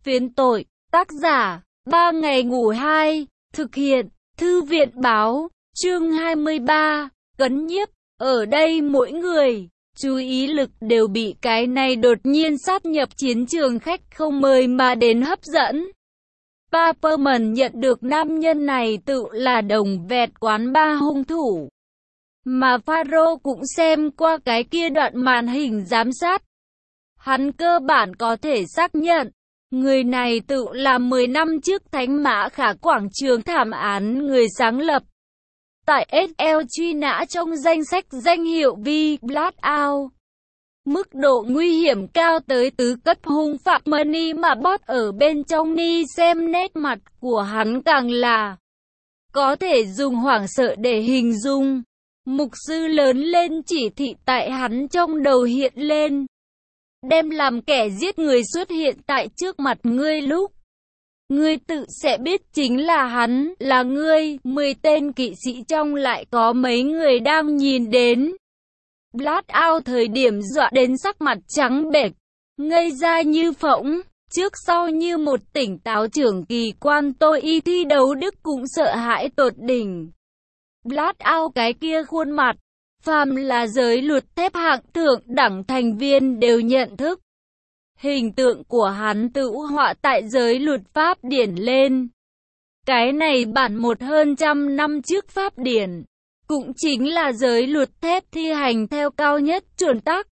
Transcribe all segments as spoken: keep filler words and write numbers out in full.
Phiến tội, tác giả, ba ngày ngủ hai, thực hiện, thư viện báo, chương hai mươi ba, cấn nhiếp, ở đây mỗi người, chú ý lực đều bị cái này đột nhiên sát nhập chiến trường khách không mời mà đến hấp dẫn. Paperman nhận được nam nhân này tự là đồng vẹt quán ba hung thủ. Mà Pharaoh cũng xem qua cái kia đoạn màn hình giám sát. Hắn cơ bản có thể xác nhận, người này tự là mười năm trước Thánh Mã Khả quảng trường thảm án người sáng lập. Tại ét lờ truy nã trong danh sách danh hiệu vì Blackout. Mức độ nguy hiểm cao tới tứ cấp hung phạm money mà bot ở bên trong ni xem nét mặt của hắn càng là có thể dùng hoảng sợ để hình dung. Mục sư lớn lên chỉ thị tại hắn trong đầu hiện lên. Đem làm kẻ giết người xuất hiện tại trước mặt ngươi lúc ngươi tự sẽ biết chính là hắn, là ngươi. Mười tên kỵ sĩ trong lại có mấy người đang nhìn đến. Blackout thời điểm dọa đến sắc mặt trắng bệch, ngây ra như phỗng, trước sau như một tỉnh táo trưởng kỳ quan tôi y thi đấu đức cũng sợ hãi tột đỉnh. Blackout cái kia khuôn mặt, phàm là giới luật thép hạng thượng đẳng thành viên đều nhận thức. Hình tượng của hắn tự họa tại giới luật pháp điển lên. Cái này bản một hơn trăm năm trước pháp điển, cũng chính là giới luật thép thi hành theo cao nhất chuẩn tắc.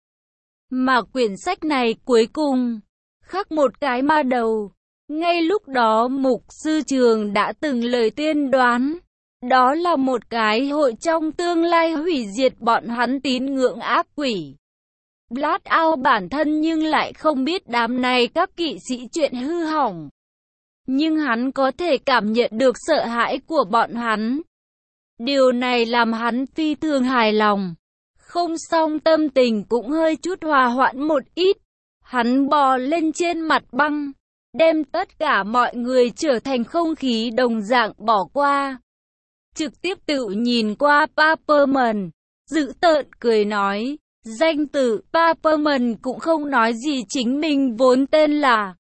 Mà quyển sách này cuối cùng khắc một cái ma đầu. Ngay lúc đó mục sư trường đã từng lời tuyên đoán, đó là một cái hội trong tương lai hủy diệt bọn hắn tín ngưỡng ác quỷ. Blackout bản thân nhưng lại không biết đám này các kỵ sĩ chuyện hư hỏng. Nhưng hắn có thể cảm nhận được sợ hãi của bọn hắn. Điều này làm hắn phi thường hài lòng. Không xong tâm tình cũng hơi chút hòa hoãn một ít. Hắn bò lên trên mặt băng, đem tất cả mọi người trở thành không khí đồng dạng bỏ qua. Trực tiếp tự nhìn qua Paperman, dữ tợn cười nói, danh tự Paperman cũng không nói gì chính mình vốn tên là.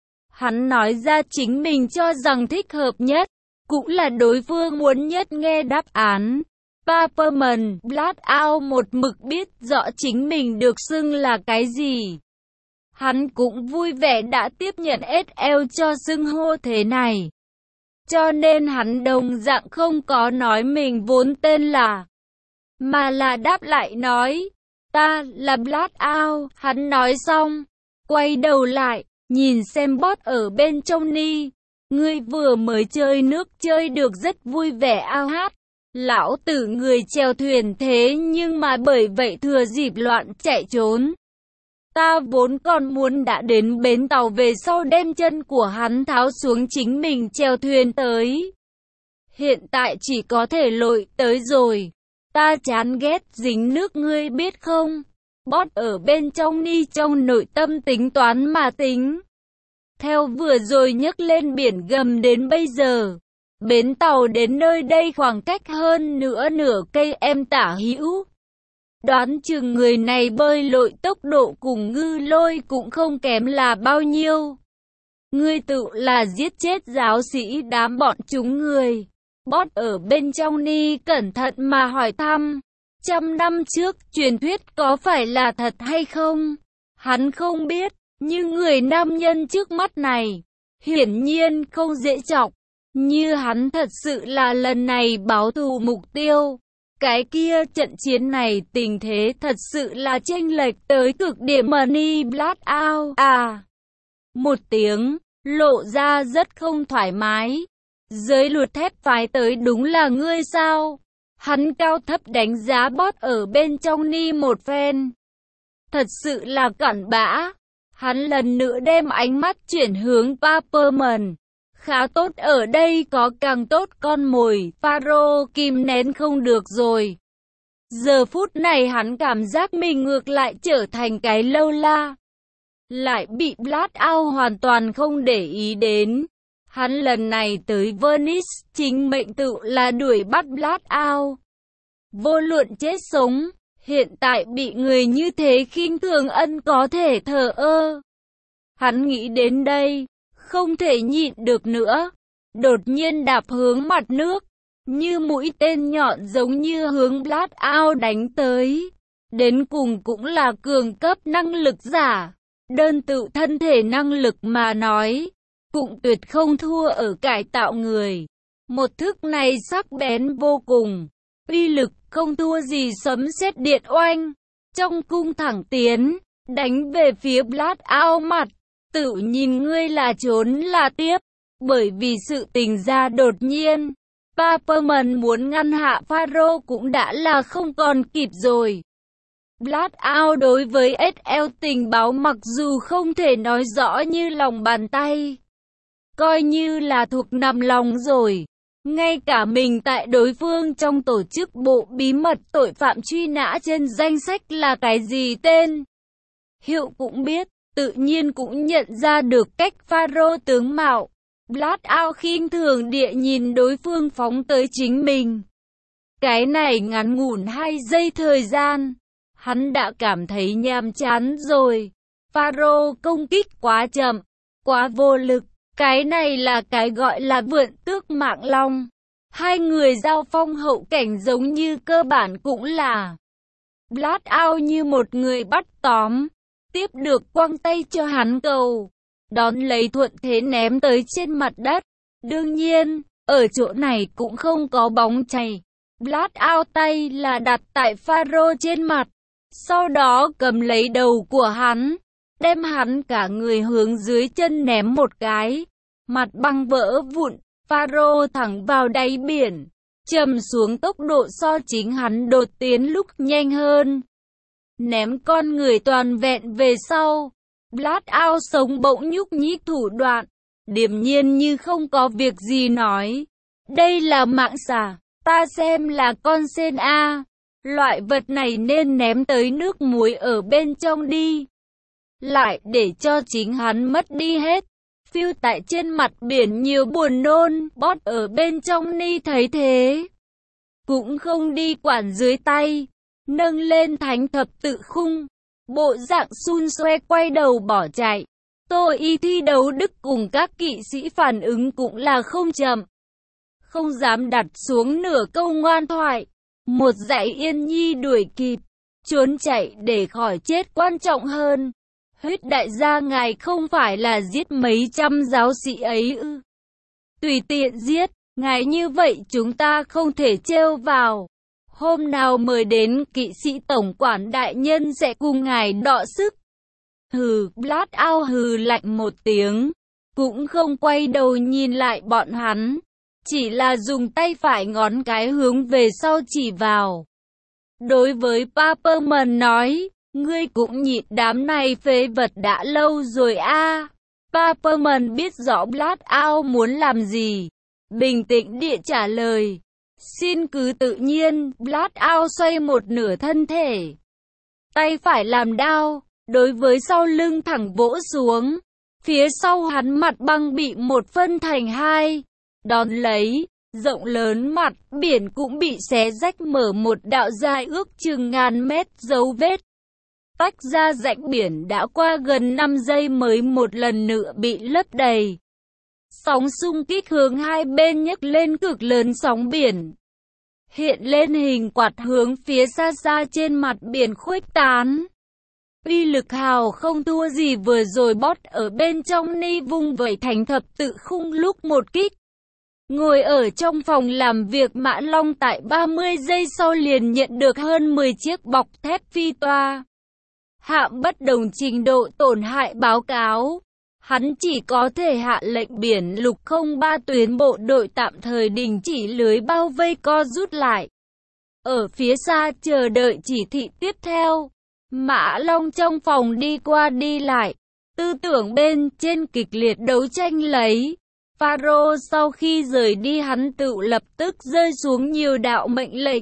Hắn nói ra chính mình cho rằng thích hợp nhất, cũng là đối phương muốn nhất nghe đáp án. Paperman, Blackout một mực biết rõ chính mình được xưng là cái gì. Hắn cũng vui vẻ đã tiếp nhận ét lờ cho xưng hô thế này. Cho nên hắn đồng dạng không có nói mình vốn tên là, mà là đáp lại nói, ta là Blackout. Hắn nói xong, quay đầu lại, nhìn xem bot ở bên trong ni. Ngươi vừa mới chơi nước chơi được rất vui vẻ ao hát. Lão tử người chèo thuyền thế nhưng mà bởi vậy thừa dịp loạn chạy trốn. Ta vốn còn muốn đã đến bến tàu về sau đem chân của hắn tháo xuống chính mình chèo thuyền tới. Hiện tại chỉ có thể lội tới rồi. Ta chán ghét dính nước ngươi biết không? Bot ở bên trong ni trong nội tâm tính toán mà tính. Theo vừa rồi nhấc lên biển gầm đến bây giờ, bến tàu đến nơi đây khoảng cách hơn nữa nửa cây em tả hữu. Đoán chừng người này bơi lội tốc độ cùng ngư lôi cũng không kém là bao nhiêu. Ngươi tự là giết chết giáo sĩ đám bọn chúng người. Bot ở bên trong ni cẩn thận mà hỏi thăm. Trăm năm trước truyền thuyết có phải là thật hay không? Hắn không biết, nhưng người nam nhân trước mắt này, hiển nhiên không dễ chọc. Như hắn thật sự là lần này báo thù mục tiêu. Cái kia trận chiến này tình thế thật sự là chênh lệch tới cực điểm. Money Blackout à. Một tiếng, lộ ra rất không thoải mái. Giới luật thép phái tới đúng là ngươi sao? Hắn cao thấp đánh giá bot ở bên trong ni một phen. Thật sự là cặn bã. Hắn lần nữa đem ánh mắt chuyển hướng Paperman. Khá tốt, ở đây có càng tốt con mồi. Pharaoh kìm nén không được rồi. Giờ phút này hắn cảm giác mình ngược lại trở thành cái lâu la. Lại bị Blackout hoàn toàn không để ý đến. Hắn lần này tới Venice chính mệnh tự là đuổi bắt Blackout. Vô luận chết sống, hiện tại bị người như thế khinh thường ân có thể thờ ơ. Hắn nghĩ đến đây, không thể nhịn được nữa, đột nhiên đạp hướng mặt nước, như mũi tên nhọn giống như hướng Blackout đánh tới. Đến cùng cũng là cường cấp năng lực giả, đơn tự thân thể năng lực mà nói, cũng tuyệt không thua ở cải tạo người. Một thức này sắc bén vô cùng, uy lực không thua gì sấm sét điện oanh, trong cung thẳng tiến, đánh về phía Blackout mặt, tự nhìn ngươi là trốn là tiếp, bởi vì sự tình ra đột nhiên. Paperman muốn ngăn hạ Pharaoh cũng đã là không còn kịp rồi. Blackout đối với ét lờ tình báo mặc dù không thể nói rõ như lòng bàn tay, coi như là thuộc nằm lòng rồi. Ngay cả mình tại đối phương trong tổ chức bộ bí mật tội phạm truy nã trên danh sách là cái gì tên hiệu cũng biết, tự nhiên cũng nhận ra được cách Pharaoh tướng mạo. Blackout khinh thường địa nhìn đối phương phóng tới chính mình. Cái này ngắn ngủn hai giây thời gian, hắn đã cảm thấy nhàm chán rồi. Pharaoh công kích quá chậm, quá vô lực. Cái này là cái gọi là vượn tước mạng long. Hai người giao phong hậu cảnh giống như cơ bản cũng là Blackout như một người bắt tóm, tiếp được quăng tay cho hắn cầu, đón lấy thuận thế ném tới trên mặt đất. Đương nhiên, ở chỗ này cũng không có bóng chày. Blackout tay là đặt tại Pharaoh trên mặt, sau đó cầm lấy đầu của hắn, đem hắn cả người hướng dưới chân ném một cái. Mặt băng vỡ vụn, Pharaoh thẳng vào đáy biển, trầm xuống tốc độ so chính hắn đột tiến lúc nhanh hơn. Ném con người toàn vẹn về sau, Blackout sống bỗng nhúc nhích thủ đoạn, điềm nhiên như không có việc gì nói. Đây là mạng xà, ta xem là con sên A. Loại vật này nên ném tới nước muối ở bên trong đi. Lại để cho chính hắn mất đi hết. Phiêu tại trên mặt biển nhiều buồn nôn, bót ở bên trong ni thấy thế, cũng không đi quản dưới tay, nâng lên thánh thập tự khung, bộ dạng xun xoe quay đầu bỏ chạy. Tô Y thi đấu đức cùng các kỵ sĩ phản ứng cũng là không chậm, không dám đặt xuống nửa câu ngoan thoại. Một dãy yên nhi đuổi kịp, trốn chạy để khỏi chết quan trọng hơn. Huyết đại gia ngài không phải là giết mấy trăm giáo sĩ ấy ư? Tùy tiện giết, ngài như vậy chúng ta không thể trêu vào. Hôm nào mời đến kỵ sĩ tổng quản đại nhân sẽ cùng ngài đọ sức. Hừ, Blackout hừ lạnh một tiếng, cũng không quay đầu nhìn lại bọn hắn, chỉ là dùng tay phải ngón cái hướng về sau chỉ vào. Đối với Paperman nói, ngươi cũng nhịn đám này phế vật đã lâu rồi a. À. Paperman biết rõ Blackout muốn làm gì, bình tĩnh địa trả lời. Xin cứ tự nhiên. Blackout xoay một nửa thân thể, tay phải làm đao, đối với sau lưng thẳng vỗ xuống. Phía sau hắn mặt băng bị một phân thành hai, đón lấy, rộng lớn mặt biển cũng bị xé rách mở một đạo dài ước chừng ngàn mét dấu vết. Tách ra rãnh biển đã qua gần năm giây mới một lần nữa bị lấp đầy. Sóng xung kích hướng hai bên nhấc lên cực lớn sóng biển, hiện lên hình quạt hướng phía xa xa trên mặt biển khuếch tán. Uy lực hào không thua gì vừa rồi bót ở bên trong ni vung vẩy thành thập tự khung lúc một kích. Ngồi ở trong phòng làm việc Mã Long tại ba mươi giây sau liền nhận được hơn mười chiếc bọc thép phi toa hạm bất đồng trình độ tổn hại báo cáo. Hắn chỉ có thể hạ lệnh biển lục không ba tuyến bộ đội tạm thời đình chỉ lưới bao vây co rút lại. Ở phía xa chờ đợi chỉ thị tiếp theo. Mã Long trong phòng đi qua đi lại, tư tưởng bên trên kịch liệt đấu tranh lấy. Pharaoh sau khi rời đi hắn tự lập tức rơi xuống nhiều đạo mệnh lệnh,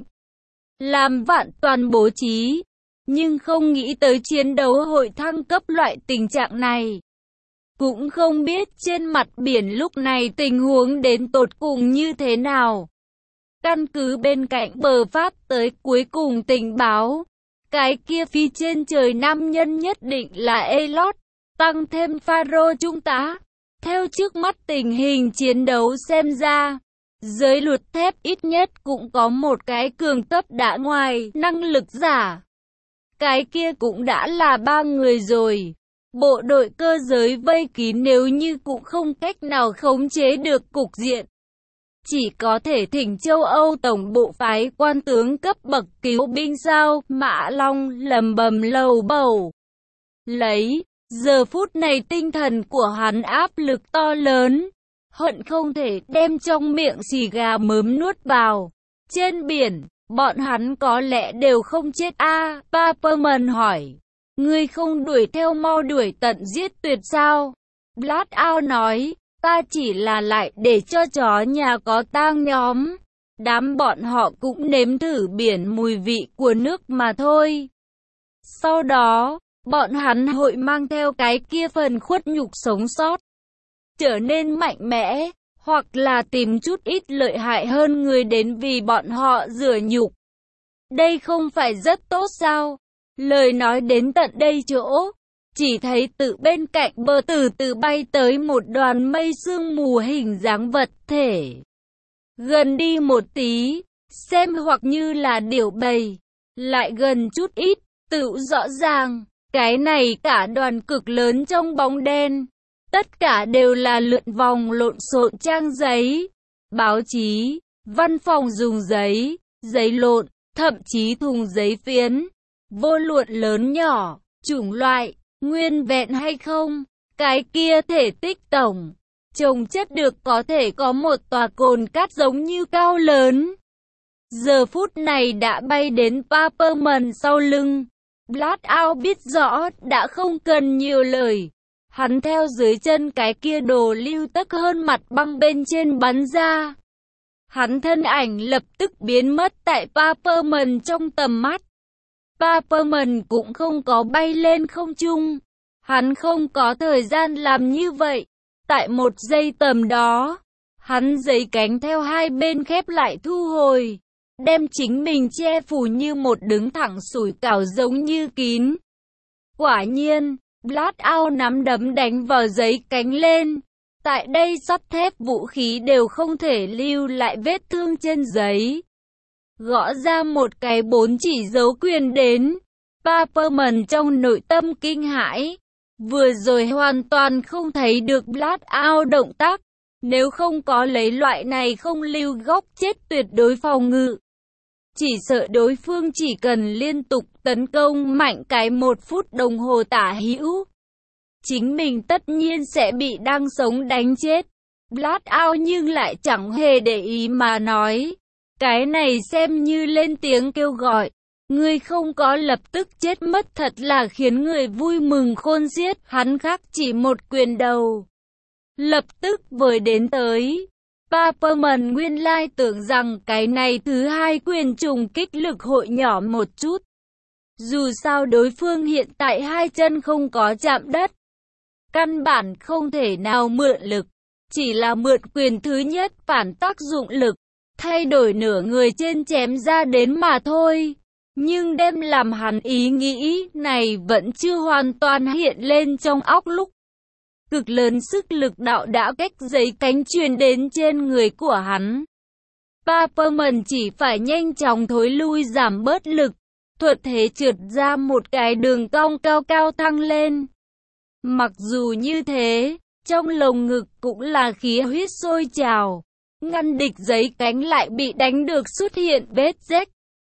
làm vạn toàn bố trí, nhưng không nghĩ tới chiến đấu hội thăng cấp loại tình trạng này. Cũng không biết trên mặt biển lúc này tình huống đến tột cùng như thế nào. Căn cứ bên cạnh bờ Pháp tới cuối cùng tình báo, cái kia phía trên trời nam nhân nhất định là Elot, tăng thêm Pharaoh trung tá. Theo trước mắt tình hình chiến đấu xem ra, giới luật thép ít nhất cũng có một cái cường cấp đã ngoài năng lực giả. Cái kia cũng đã là ba người rồi. Bộ đội cơ giới vây kín nếu như cũng không cách nào khống chế được cục diện. Chỉ có thể thỉnh châu Âu tổng bộ phái quan tướng cấp bậc cứu binh sao, Mã Long lầm bầm lầu bầu. Lấy, giờ phút này tinh thần của hắn áp lực to lớn, hận không thể đem trong miệng xì gà mớm nuốt vào. Trên biển, bọn hắn có lẽ đều không chết a à, Paperman hỏi. Ngươi không đuổi theo mau đuổi tận giết tuyệt sao? Blackout nói, ta chỉ là lại để cho chó nhà có tang nhóm. Đám bọn họ cũng nếm thử biển mùi vị của nước mà thôi. Sau đó, bọn hắn hội mang theo cái kia phần khuất nhục sống sót, trở nên mạnh mẽ, hoặc là tìm chút ít lợi hại hơn người đến vì bọn họ rửa nhục. Đây không phải rất tốt sao? Lời nói đến tận đây chỗ, chỉ thấy từ bên cạnh bờ từ từ bay tới một đoàn mây sương mù hình dáng vật thể. Gần đi một tí, xem hoặc như là điểu bầy, lại gần chút ít, tự rõ ràng, cái này cả đoàn cực lớn trong bóng đen. Tất cả đều là lượn vòng lộn xộn trang giấy, báo chí, văn phòng dùng giấy, giấy lộn, thậm chí thùng giấy phiến. Vô luận lớn nhỏ, chủng loại, nguyên vẹn hay không, cái kia thể tích tổng, chồng chất được có thể có một tòa cồn cát giống như cao lớn. Giờ phút này đã bay đến Paperman sau lưng. Blackout biết rõ đã không cần nhiều lời. Hắn theo dưới chân cái kia đồ lưu tấc hơn mặt băng bên trên bắn ra. Hắn thân ảnh lập tức biến mất tại Paperman trong tầm mắt. Paperman cũng không có bay lên không trung. Hắn không có thời gian làm như vậy. Tại một giây tầm đó, hắn giấy cánh theo hai bên khép lại thu hồi, đem chính mình che phủ như một đứng thẳng sủi cảo giống như kín. Quả nhiên, Blackout nắm đấm đánh vào giấy cánh lên. Tại đây sắt thép vũ khí đều không thể lưu lại vết thương trên giấy. Gõ ra một cái bốn chỉ dấu quyền đến. Paperman trong nội tâm kinh hãi. Vừa rồi hoàn toàn không thấy được Blackout động tác. Nếu không có lấy loại này không lưu góc chết tuyệt đối phòng ngự. Chỉ sợ đối phương chỉ cần liên tục tấn công mạnh cái một phút đồng hồ tả hữu, chính mình tất nhiên sẽ bị đang sống đánh chết. Blackout nhưng lại chẳng hề để ý mà nói. Cái này xem như lên tiếng kêu gọi. Ngươi không có lập tức chết mất thật là khiến người vui mừng khôn xiết. Hắn khắc chỉ một quyền đầu, lập tức với đến tới. Paperman nguyên lai tưởng rằng cái này thứ hai quyền trùng kích lực hội nhỏ một chút. Dù sao đối phương hiện tại hai chân không có chạm đất, căn bản không thể nào mượn lực. Chỉ là mượn quyền thứ nhất phản tác dụng lực, thay đổi nửa người trên chém ra đến mà thôi. Nhưng đem làm hắn ý nghĩ này vẫn chưa hoàn toàn hiện lên trong óc lúc. Cực lớn sức lực đạo đã cách giấy cánh truyền đến trên người của hắn. Paperman chỉ phải nhanh chóng thối lui giảm bớt lực, thuận thế trượt ra một cái đường cong cao cao thăng lên. Mặc dù như thế, trong lồng ngực cũng là khí huyết sôi trào, ngăn địch giấy cánh lại bị đánh được xuất hiện vết rách.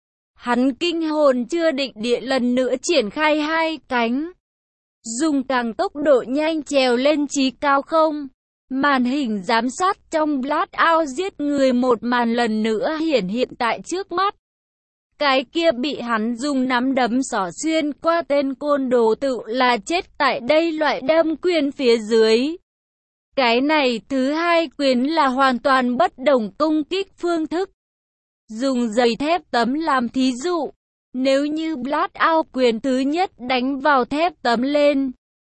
Hắn kinh hồn chưa định địa lần nữa triển khai hai cánh, dùng càng tốc độ nhanh trèo lên chí cao không. Màn hình giám sát trong Blackout giết người một màn lần nữa hiển hiện tại trước mắt. Cái kia bị hắn dùng nắm đấm xỏ xuyên qua tên côn đồ tự là chết tại đây loại đâm quyền phía dưới. Cái này thứ hai quyền là hoàn toàn bất đồng công kích phương thức. Dùng giày thép tấm làm thí dụ. Nếu như Blackout quyền thứ nhất đánh vào thép tấm lên,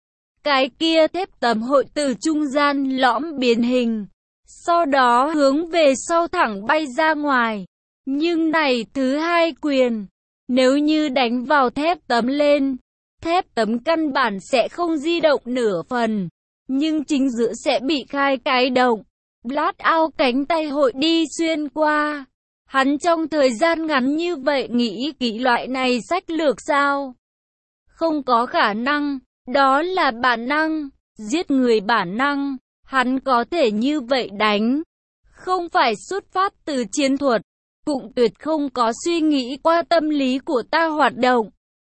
cái kia thép tấm hội từ trung gian lõm biến hình, sau đó hướng về sau thẳng bay ra ngoài. Nhưng này thứ hai quyền, nếu như đánh vào thép tấm lên, thép tấm căn bản sẽ không di động nửa phần. nhưng chính giữa sẽ bị khai cái động. Blackout cánh tay hội đi xuyên qua. Hắn trong thời gian ngắn như vậy nghĩ kỹ loại này sách lược sao? Không có khả năng, đó là bản năng, giết người bản năng, hắn có thể như vậy đánh. Không phải xuất phát từ chiến thuật, cũng tuyệt không có suy nghĩ qua tâm lý của ta hoạt động.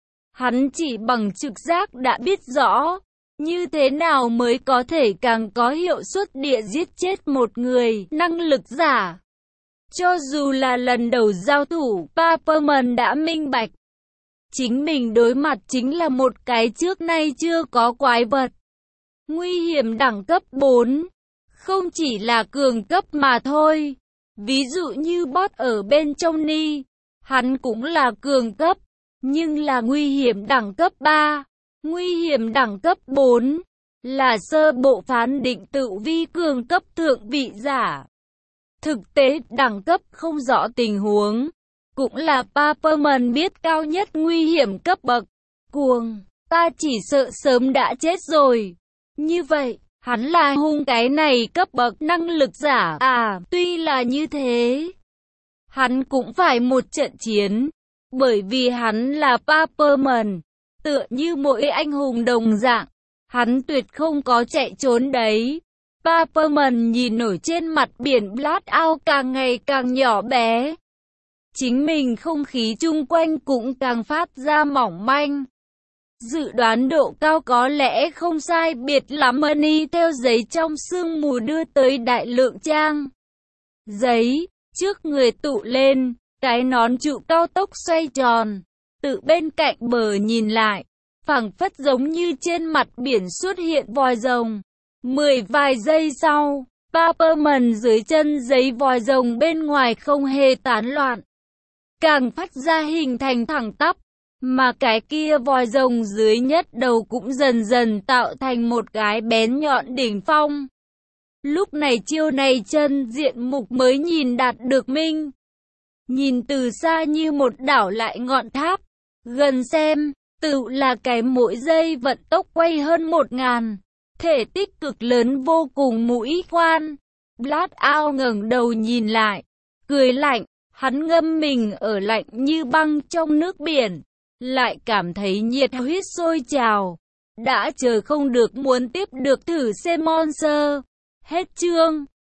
Hắn chỉ bằng trực giác đã biết rõ, như thế nào mới có thể càng có hiệu suất địa giết chết một người, năng lực giả. Cho dù là lần đầu giao thủ, Paperman đã minh bạch. Chính mình đối mặt chính là một cái trước nay chưa có quái vật. Nguy hiểm đẳng cấp bốn. Không chỉ là cường cấp mà thôi. Ví dụ như bot ở bên trong Ni, hắn cũng là cường cấp, nhưng là nguy hiểm đẳng cấp ba. Nguy hiểm đẳng cấp bốn là sơ bộ phán định tự vi cường cấp thượng vị giả. Thực tế đẳng cấp không rõ tình huống, cũng là Paperman biết cao nhất nguy hiểm cấp bậc. Cuồng, ta chỉ sợ sớm đã chết rồi. Như vậy, hắn là hung cái này cấp bậc năng lực giả à, tuy là như thế. Hắn cũng phải một trận chiến, bởi vì hắn là Paperman, tựa như mỗi anh hùng đồng dạng, hắn tuyệt không có chạy trốn đấy. Paperman nhìn nổi trên mặt biển Blackout càng ngày càng nhỏ bé. Chính mình không khí chung quanh cũng càng phát ra mỏng manh. Dự đoán độ cao có lẽ không sai biệt lắm. Money theo giấy trong sương mù đưa tới đại lượng trang giấy, trước người tụ lên, cái nón trụ cao tốc xoay tròn, từ bên cạnh bờ nhìn lại, phảng phất giống như trên mặt biển xuất hiện vòi rồng. Mười vài giây sau, Paperman dưới chân giấy vòi rồng bên ngoài không hề tán loạn, càng phát ra hình thành thẳng tắp, mà cái kia vòi rồng dưới nhất đầu cũng dần dần tạo thành một cái bén nhọn đỉnh phong. Lúc này chiêu này chân diện mục mới nhìn đạt được minh. Nhìn từ xa như một đảo lại ngọn tháp, gần xem, tự là cái mỗi giây vận tốc quay hơn một ngàn. Thể tích cực lớn vô cùng mũi khoan. Blackout ngẩng đầu nhìn lại, cười lạnh, hắn ngâm mình ở lạnh như băng trong nước biển, lại cảm thấy nhiệt huyết sôi trào. Đã chờ không được muốn tiếp được thử xem monster. Hết chương.